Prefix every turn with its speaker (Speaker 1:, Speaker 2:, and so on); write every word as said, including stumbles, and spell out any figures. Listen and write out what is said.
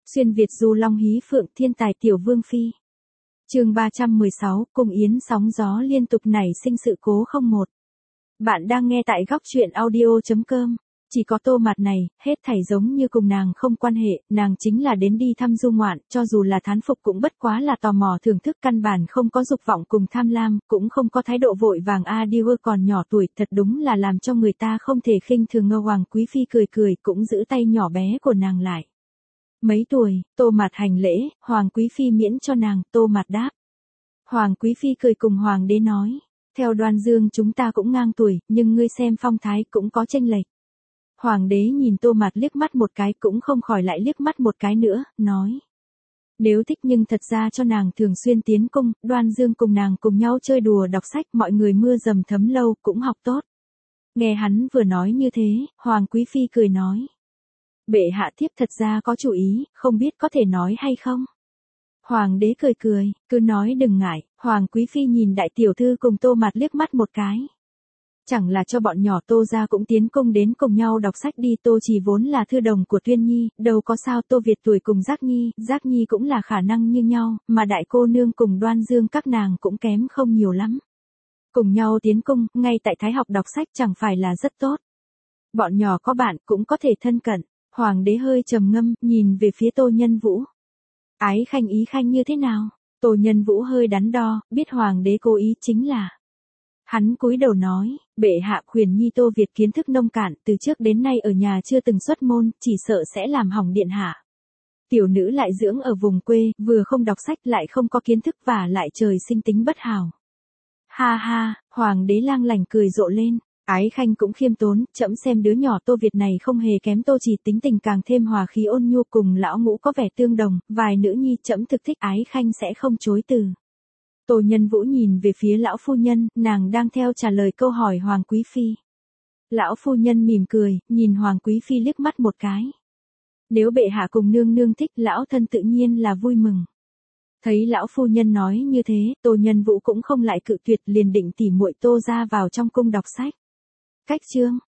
Speaker 1: Xuyên Việt du long hí phượng thiên tài tiểu vương phi. Chương ba trăm mười sáu, cung yến sóng gió liên tục nảy sinh sự cố không một. Bạn đang nghe tại góc truyện audio chấm com. Chỉ có Tô Mạt này, hết thảy giống như cùng nàng không quan hệ, nàng chính là đến đi thăm du ngoạn, cho dù là thán phục cũng bất quá là tò mò thưởng thức, căn bản không có dục vọng cùng tham lam, cũng không có thái độ vội vàng a đi ưa còn nhỏ tuổi, thật đúng là làm cho người ta không thể khinh thường. Ngô Hoàng Quý Phi cười cười cũng giữ tay nhỏ bé của nàng lại. Mấy tuổi, Tô Mạt hành lễ, Hoàng Quý Phi miễn cho nàng, Tô Mạt đáp. Hoàng Quý Phi cười cùng Hoàng đế nói, theo Đoan Dương chúng ta cũng ngang tuổi, nhưng ngươi xem phong thái cũng có chênh lệch. Hoàng đế nhìn Tô Mạt liếc mắt một cái cũng không khỏi lại liếc mắt một cái nữa, nói. Nếu thích nhưng thật ra cho nàng thường xuyên tiến cung, Đoan Dương cùng nàng cùng nhau chơi đùa đọc sách, mọi người mưa dầm thấm lâu cũng học tốt. Nghe hắn vừa nói như thế, Hoàng Quý Phi cười nói. Bệ hạ thiếp thật ra có chủ ý, không biết có thể nói hay không? Hoàng đế cười cười, cứ nói đừng ngại. Hoàng Quý Phi nhìn đại tiểu thư cùng Tô Mạt liếc mắt một cái. Chẳng là cho bọn nhỏ Tô gia cũng tiến cung đến cùng nhau đọc sách đi. Tô Chỉ vốn là thư đồng của Tuyên Nhi, đâu có sao. Tô Việt tuổi cùng Giác Nhi, Giác Nhi cũng là khả năng như nhau, mà đại cô nương cùng Đoan Dương các nàng cũng kém không nhiều lắm. Cùng nhau tiến cung, ngay tại Thái học đọc sách chẳng phải là rất tốt. Bọn nhỏ có bạn cũng có thể thân cận. Hoàng đế hơi trầm ngâm, nhìn về phía Tô Nhân Vũ. Ái khanh ý khanh như thế nào? Tô Nhân Vũ hơi đắn đo, biết Hoàng đế cố ý chính là. Hắn cúi đầu nói, bệ hạ khuyên Nhi Tô Việt kiến thức nông cạn, từ trước đến nay ở nhà chưa từng xuất môn, chỉ sợ sẽ làm hỏng điện hạ. Tiểu nữ lại dưỡng ở vùng quê, vừa không đọc sách lại không có kiến thức và lại trời sinh tính bất hảo. Ha ha, Hoàng đế lang lành cười rộ lên. Ái khanh cũng khiêm tốn, trẫm xem đứa nhỏ Tô Việt này không hề kém Tô Chỉ, tính tình càng thêm hòa khí ôn nhu, cùng lão ngũ có vẻ tương đồng, vài nữ nhi trẫm thực thích, ái khanh sẽ không chối từ. Tô Nhân Vũ nhìn về phía lão phu nhân, nàng đang theo trả lời câu hỏi Hoàng Quý Phi. Lão phu nhân mỉm cười, nhìn Hoàng Quý Phi liếc mắt một cái. Nếu bệ hạ cùng nương nương thích, lão thân tự nhiên là vui mừng. Thấy lão phu nhân nói như thế, Tô Nhân Vũ cũng không lại cự tuyệt, liền định tỉ muội Tô ra vào trong cung đọc sách. Cách chương